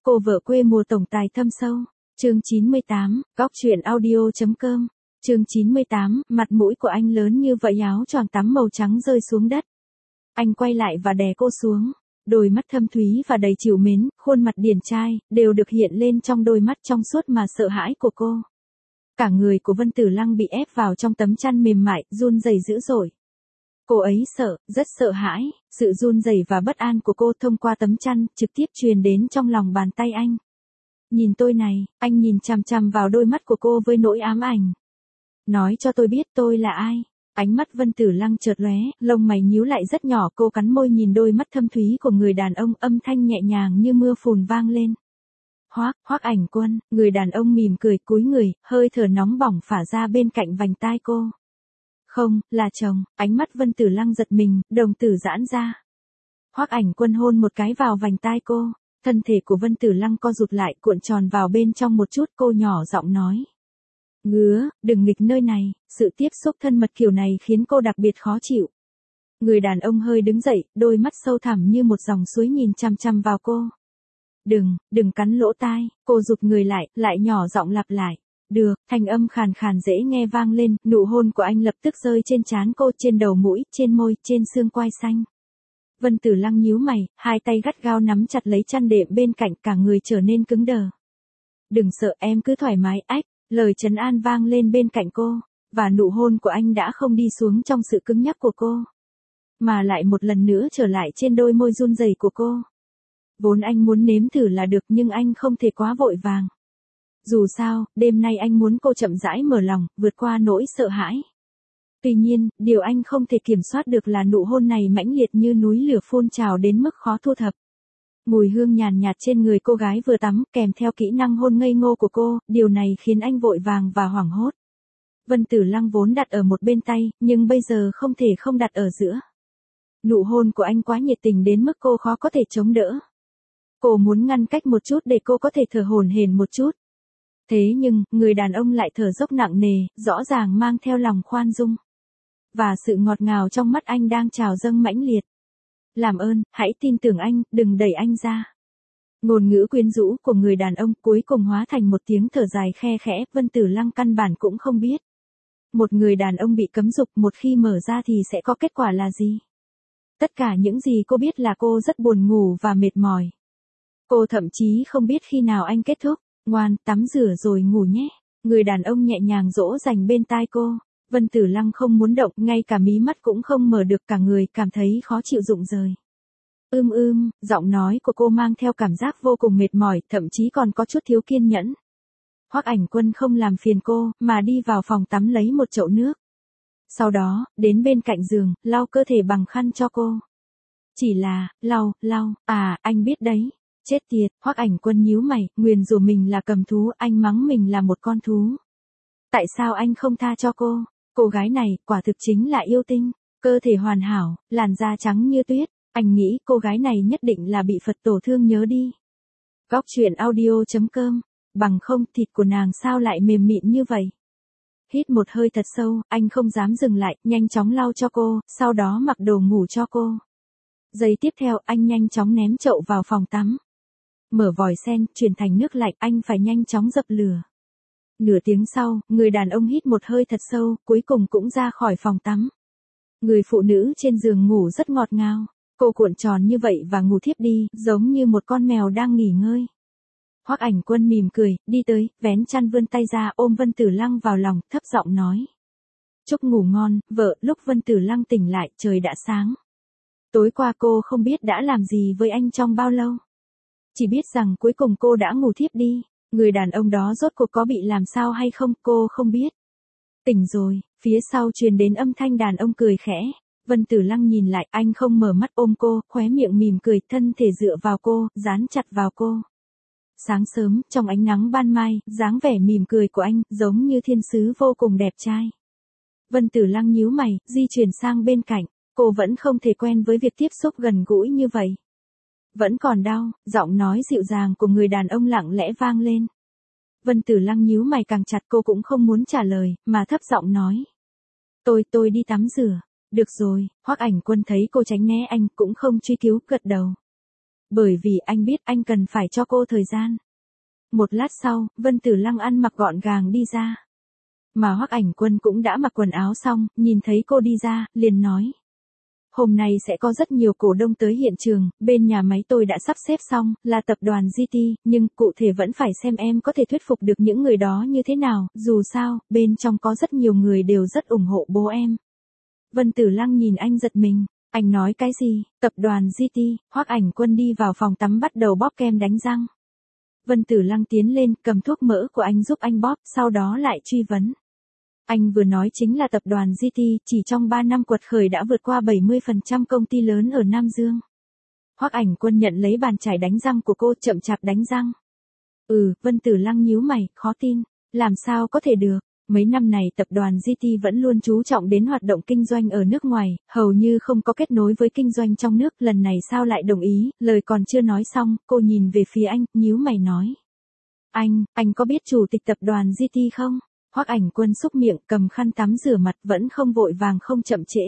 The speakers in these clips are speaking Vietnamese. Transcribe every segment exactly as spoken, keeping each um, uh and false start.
Cô vợ quê mùa tổng tài thâm sâu. Chương chín mươi tám, góc truyện audio.com. Chương chín mươi tám, mặt mũi của anh lớn như vậy, áo choàng tắm màu trắng rơi xuống đất. Anh quay lại và đè cô xuống. Đôi mắt thâm thúy và đầy trìu mến, khuôn mặt điển trai, đều được hiện lên trong đôi mắt trong suốt mà sợ hãi của cô. Cả người của Vân Tử Lăng bị ép vào trong tấm chăn mềm mại, run rẩy dữ dội. Cô ấy sợ, rất sợ hãi, sự run rẩy và bất an của cô thông qua tấm chăn, trực tiếp truyền đến trong lòng bàn tay anh. Nhìn tôi này, anh nhìn chằm chằm vào đôi mắt của cô với nỗi ám ảnh. Nói cho tôi biết tôi là ai. Ánh mắt Vân Tử Lăng chợt lóe, lông mày nhíu lại rất nhỏ, cô cắn môi nhìn đôi mắt thâm thúy của người đàn ông, âm thanh nhẹ nhàng như mưa phùn vang lên. Hoác, Hoác Ảnh Quân, người đàn ông mỉm cười cúi người, hơi thở nóng bỏng phả ra bên cạnh vành tai cô. Không, là chồng. Ánh mắt Vân Tử Lăng giật mình, đồng tử giãn ra. Hoác Ảnh Quân hôn một cái vào vành tai cô, thân thể của Vân Tử Lăng co rụt lại, cuộn tròn vào bên trong một chút, cô nhỏ giọng nói. Ngứa, đừng nghịch nơi này. Sự tiếp xúc thân mật kiểu này khiến cô đặc biệt khó chịu. Người đàn ông hơi đứng dậy, đôi mắt sâu thẳm như một dòng suối nhìn chằm chằm vào cô. Đừng, đừng cắn lỗ tai. Cô rụt người lại, lại nhỏ giọng lặp lại. Được, thanh âm khàn khàn dễ nghe vang lên, nụ hôn của anh lập tức rơi trên trán cô, trên đầu mũi, trên môi, trên xương quai xanh. Vân Tử Lăng nhíu mày, hai tay gắt gao nắm chặt lấy chăn đệm bên cạnh, cả người trở nên cứng đờ. Đừng sợ, em cứ thoải mái, ách, lời trấn an vang lên bên cạnh cô, và nụ hôn của anh đã không đi xuống trong sự cứng nhắc của cô, mà lại một lần nữa trở lại trên đôi môi run rẩy của cô. Vốn anh muốn nếm thử là được, nhưng anh không thể quá vội vàng. Dù sao, đêm nay anh muốn cô chậm rãi mở lòng, vượt qua nỗi sợ hãi. Tuy nhiên, điều anh không thể kiểm soát được là nụ hôn này mãnh liệt như núi lửa phun trào đến mức khó thu thập. Mùi hương nhàn nhạt trên người cô gái vừa tắm, kèm theo kỹ năng hôn ngây ngô của cô, điều này khiến anh vội vàng và hoảng hốt. Vân Tử Lăng vốn đặt ở một bên tay, nhưng bây giờ không thể không đặt ở giữa. Nụ hôn của anh quá nhiệt tình đến mức cô khó có thể chống đỡ. Cô muốn ngăn cách một chút để cô có thể thở hổn hển một chút. Thế nhưng, người đàn ông lại thở dốc nặng nề, rõ ràng mang theo lòng khoan dung. Và sự ngọt ngào trong mắt anh đang trào dâng mãnh liệt. Làm ơn, hãy tin tưởng anh, đừng đẩy anh ra. Ngôn ngữ quyến rũ của người đàn ông cuối cùng hóa thành một tiếng thở dài khe khẽ, Vân Tử Lăng căn bản cũng không biết. Một người đàn ông bị cấm dục, một khi mở ra thì sẽ có kết quả là gì? Tất cả những gì cô biết là cô rất buồn ngủ và mệt mỏi. Cô thậm chí không biết khi nào anh kết thúc. Ngoan, tắm rửa rồi ngủ nhé. Người đàn ông nhẹ nhàng dỗ dành bên tai cô. Vân Tử Lăng không muốn động, ngay cả mí mắt cũng không mở được, cả người cảm thấy khó chịu rụng rời. Ưm ưm, giọng nói của cô mang theo cảm giác vô cùng mệt mỏi, thậm chí còn có chút thiếu kiên nhẫn. Hoác Ảnh Quân không làm phiền cô, mà đi vào phòng tắm lấy một chậu nước. Sau đó, đến bên cạnh giường, lau cơ thể bằng khăn cho cô. Chỉ là, lau, lau, à, anh biết đấy. Chết tiệt, Hoác Ảnh Quân nhíu mày, nguyền rủa mình là cầm thú, anh mắng mình là một con thú. Tại sao anh không tha cho cô? Cô gái này, quả thực chính là yêu tinh, cơ thể hoàn hảo, làn da trắng như tuyết, anh nghĩ cô gái này nhất định là bị Phật tổ thương nhớ đi. Góc truyện audio.com, bằng không thịt của nàng sao lại mềm mịn như vậy? Hít một hơi thật sâu, anh không dám dừng lại, nhanh chóng lau cho cô, sau đó mặc đồ ngủ cho cô. Giây tiếp theo, anh nhanh chóng ném chậu vào phòng tắm. Mở vòi sen, chuyển thành nước lạnh, anh phải nhanh chóng dập lửa. Nửa tiếng sau, người đàn ông hít một hơi thật sâu, cuối cùng cũng ra khỏi phòng tắm. Người phụ nữ trên giường ngủ rất ngọt ngào. Cô cuộn tròn như vậy và ngủ thiếp đi, giống như một con mèo đang nghỉ ngơi. Hoác Ảnh Quân mỉm cười, đi tới, vén chăn vươn tay ra ôm Vân Tử Lăng vào lòng, thấp giọng nói. Chúc ngủ ngon, vợ. Lúc Vân Tử Lăng tỉnh lại, trời đã sáng. Tối qua cô không biết đã làm gì với anh trong bao lâu. Chỉ biết rằng cuối cùng cô đã ngủ thiếp đi. Người đàn ông đó rốt cuộc có bị làm sao hay không, cô không biết. Tỉnh rồi, phía sau truyền đến âm thanh đàn ông cười khẽ. Vân Tử Lăng nhìn lại, anh không mở mắt, ôm cô, khóe miệng mỉm cười, thân thể dựa vào cô, dán chặt vào cô. Sáng sớm, trong ánh nắng ban mai, dáng vẻ mỉm cười của anh, giống như thiên sứ vô cùng đẹp trai. Vân Tử Lăng nhíu mày, di chuyển sang bên cạnh, cô vẫn không thể quen với việc tiếp xúc gần gũi như vậy. Vẫn còn đau, giọng nói dịu dàng của người đàn ông lặng lẽ vang lên. Vân Tử Lăng nhíu mày càng chặt, cô cũng không muốn trả lời, mà thấp giọng nói. Tôi, tôi đi tắm rửa. Được rồi, Hoác Ảnh Quân thấy cô tránh né anh, cũng không truy cứu, gật đầu. Bởi vì anh biết anh cần phải cho cô thời gian. Một lát sau, Vân Tử Lăng ăn mặc gọn gàng đi ra. Mà Hoắc Ảnh Quân cũng đã mặc quần áo xong, nhìn thấy cô đi ra, liền nói. Hôm nay sẽ có rất nhiều cổ đông tới hiện trường, bên nhà máy tôi đã sắp xếp xong, là tập đoàn giê tê, nhưng cụ thể vẫn phải xem em có thể thuyết phục được những người đó như thế nào, dù sao, bên trong có rất nhiều người đều rất ủng hộ bố em. Vân Tử Lăng nhìn anh giật mình, anh nói cái gì, tập đoàn giê tê, Hoắc Ảnh Quân đi vào phòng tắm bắt đầu bóp kem đánh răng. Vân Tử Lăng tiến lên, cầm thuốc mỡ của anh giúp anh bóp, sau đó lại truy vấn. Anh vừa nói chính là tập đoàn giê tê, chỉ trong ba năm quật khởi đã vượt qua bảy mươi phần trăm công ty lớn ở Nam Dương. Hoắc Ảnh Quân nhận lấy bàn chải đánh răng của cô, chậm chạp đánh răng. Ừ, Vân Tử Lăng nhíu mày, khó tin, làm sao có thể được. Mấy năm này tập đoàn giê tê vẫn luôn chú trọng đến hoạt động kinh doanh ở nước ngoài, hầu như không có kết nối với kinh doanh trong nước, lần này sao lại đồng ý, lời còn chưa nói xong, cô nhìn về phía anh, nhíu mày nói. Anh, anh có biết chủ tịch tập đoàn giê tê không? Hoắc Ảnh Quân xúc miệng, cầm khăn tắm rửa mặt, vẫn không vội vàng không chậm trễ.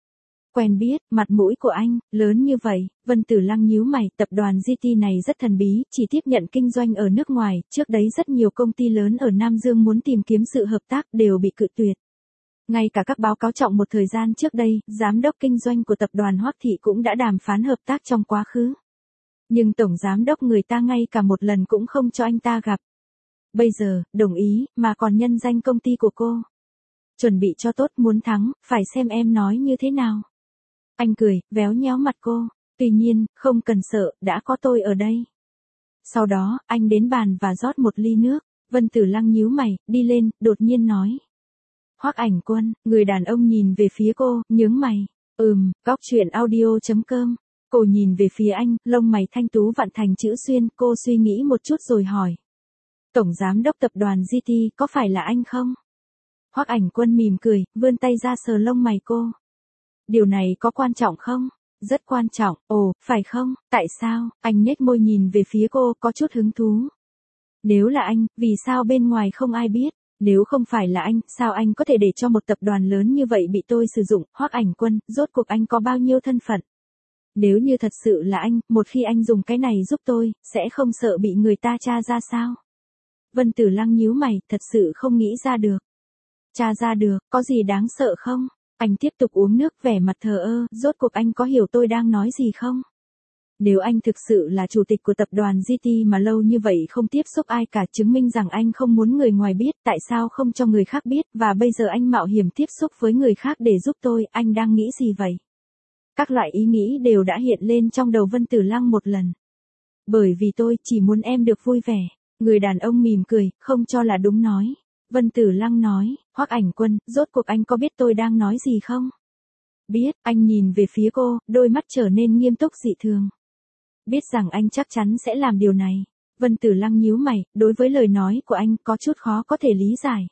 Quen biết, mặt mũi của anh, lớn như vậy, Vân Tử Lăng nhíu mày, tập đoàn giê tê này rất thần bí, chỉ tiếp nhận kinh doanh ở nước ngoài, trước đấy rất nhiều công ty lớn ở Nam Dương muốn tìm kiếm sự hợp tác đều bị cự tuyệt. Ngay cả các báo cáo trọng một thời gian trước đây, giám đốc kinh doanh của tập đoàn Hoắc Thị cũng đã đàm phán hợp tác trong quá khứ. Nhưng tổng giám đốc người ta ngay cả một lần cũng không cho anh ta gặp. Bây giờ, đồng ý, mà còn nhân danh công ty của cô. Chuẩn bị cho tốt, muốn thắng, phải xem em nói như thế nào. Anh cười, véo nhéo mặt cô. Tuy nhiên, không cần sợ, đã có tôi ở đây. Sau đó, anh đến bàn và rót một ly nước. Vân Tử Lăng nhíu mày, đi lên, đột nhiên nói. Hoắc Ảnh Quân, người đàn ông nhìn về phía cô, nhướng mày. Ừm, góc truyện audio chấm com. Cô nhìn về phía anh, lông mày thanh tú vặn thành chữ xuyên, cô suy nghĩ một chút rồi hỏi. Tổng giám đốc tập đoàn giê tê, có phải là anh không? Hoắc Ảnh Quân mỉm cười, vươn tay ra sờ lông mày cô. Điều này có quan trọng không? Rất quan trọng, ồ, phải không? Tại sao? Anh nhếch môi nhìn về phía cô, có chút hứng thú. Nếu là anh, vì sao bên ngoài không ai biết? Nếu không phải là anh, sao anh có thể để cho một tập đoàn lớn như vậy bị tôi sử dụng? Hoắc Ảnh Quân, rốt cuộc anh có bao nhiêu thân phận? Nếu như thật sự là anh, một khi anh dùng cái này giúp tôi, sẽ không sợ bị người ta tra ra sao? Vân Tử Lăng nhíu mày, thật sự không nghĩ ra được. Tra ra được, có gì đáng sợ không? Anh tiếp tục uống nước, vẻ mặt thờ ơ, rốt cuộc anh có hiểu tôi đang nói gì không? Nếu anh thực sự là chủ tịch của tập đoàn giê tê mà lâu như vậy không tiếp xúc ai cả, chứng minh rằng anh không muốn người ngoài biết, tại sao không cho người khác biết, và bây giờ anh mạo hiểm tiếp xúc với người khác để giúp tôi, anh đang nghĩ gì vậy? Các loại ý nghĩ đều đã hiện lên trong đầu Vân Tử Lăng một lần. Bởi vì tôi chỉ muốn em được vui vẻ. Người đàn ông mỉm cười, không cho là đúng nói. Vân Tử Lăng nói, Hoắc Ảnh Quân, rốt cuộc anh có biết tôi đang nói gì không? Biết, anh nhìn về phía cô, đôi mắt trở nên nghiêm túc dị thường. Biết rằng anh chắc chắn sẽ làm điều này. Vân Tử Lăng nhíu mày, đối với lời nói của anh có chút khó có thể lý giải.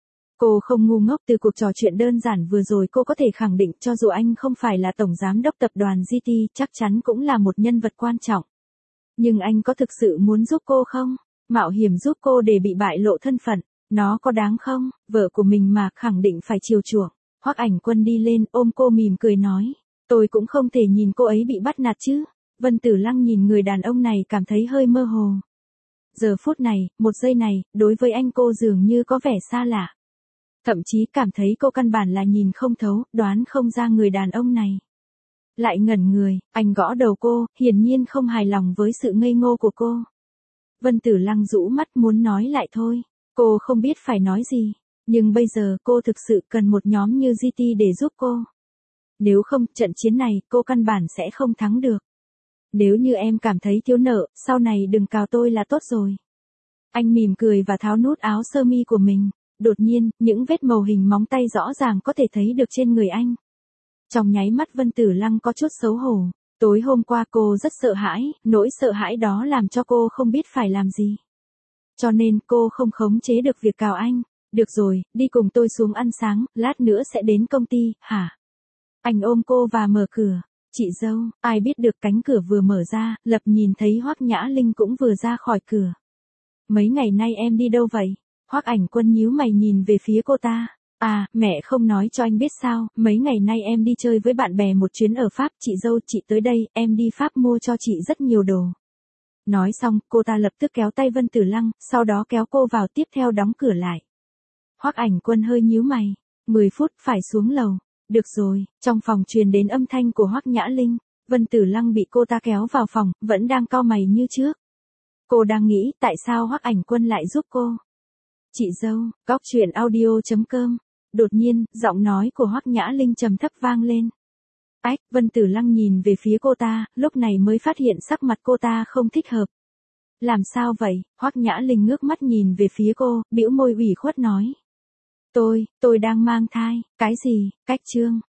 Cô không ngu ngốc, từ cuộc trò chuyện đơn giản vừa rồi cô có thể khẳng định cho dù anh không phải là tổng giám đốc tập đoàn giê tê, chắc chắn cũng là một nhân vật quan trọng. Nhưng anh có thực sự muốn giúp cô không? Mạo hiểm giúp cô để bị bại lộ thân phận, nó có đáng không? Vợ của mình mà, khẳng định phải chiều chuộng. Hoắc Ảnh Quân đi lên, ôm cô mỉm cười nói, tôi cũng không thể nhìn cô ấy bị bắt nạt chứ. Vân Tử Lăng nhìn người đàn ông này cảm thấy hơi mơ hồ. Giờ phút này, một giây này, đối với anh cô dường như có vẻ xa lạ. Thậm chí cảm thấy cô căn bản là nhìn không thấu, đoán không ra người đàn ông này. Lại ngẩn người, anh gõ đầu cô, hiển nhiên không hài lòng với sự ngây ngô của cô. Vân Tử Lăng rũ mắt muốn nói lại thôi. Cô không biết phải nói gì. Nhưng bây giờ cô thực sự cần một nhóm như giê tê để giúp cô. Nếu không, trận chiến này, cô căn bản sẽ không thắng được. Nếu như em cảm thấy thiếu nợ, sau này đừng cào tôi là tốt rồi. Anh mỉm cười và tháo nút áo sơ mi của mình. Đột nhiên, những vết màu hình móng tay rõ ràng có thể thấy được trên người anh. Trong nháy mắt Vân Tử Lăng có chút xấu hổ. Tối hôm qua cô rất sợ hãi, nỗi sợ hãi đó làm cho cô không biết phải làm gì. Cho nên cô không khống chế được việc cào anh. Được rồi, đi cùng tôi xuống ăn sáng, lát nữa sẽ đến công ty, hả? Anh ôm cô và mở cửa. Chị dâu, ai biết được cánh cửa vừa mở ra, lập nhìn thấy Hoắc Nhã Linh cũng vừa ra khỏi cửa. Mấy ngày nay em đi đâu vậy? Hoắc Ảnh Quân nhíu mày nhìn về phía cô ta. À, mẹ không nói cho anh biết sao, mấy ngày nay em đi chơi với bạn bè một chuyến ở Pháp, chị dâu chị tới đây, em đi Pháp mua cho chị rất nhiều đồ. Nói xong, cô ta lập tức kéo tay Vân Tử Lăng, sau đó kéo cô vào tiếp theo đóng cửa lại. Hoắc Ảnh Quân hơi nhíu mày, mười phút phải xuống lầu. Được rồi, trong phòng truyền đến âm thanh của Hoắc Nhã Linh, Vân Tử Lăng bị cô ta kéo vào phòng, vẫn đang cau mày như trước. Cô đang nghĩ tại sao Hoắc Ảnh Quân lại giúp cô. Chị dâu, góc truyện audio chấm com. Đột nhiên, giọng nói của Hoắc Nhã Linh trầm thấp vang lên. Ách, Vân Tử Lăng nhìn về phía cô ta, lúc này mới phát hiện sắc mặt cô ta không thích hợp. Làm sao vậy? Hoắc Nhã Linh ngước mắt nhìn về phía cô, bĩu môi ủy khuất nói. Tôi, tôi đang mang thai. Cái gì? Cách chương.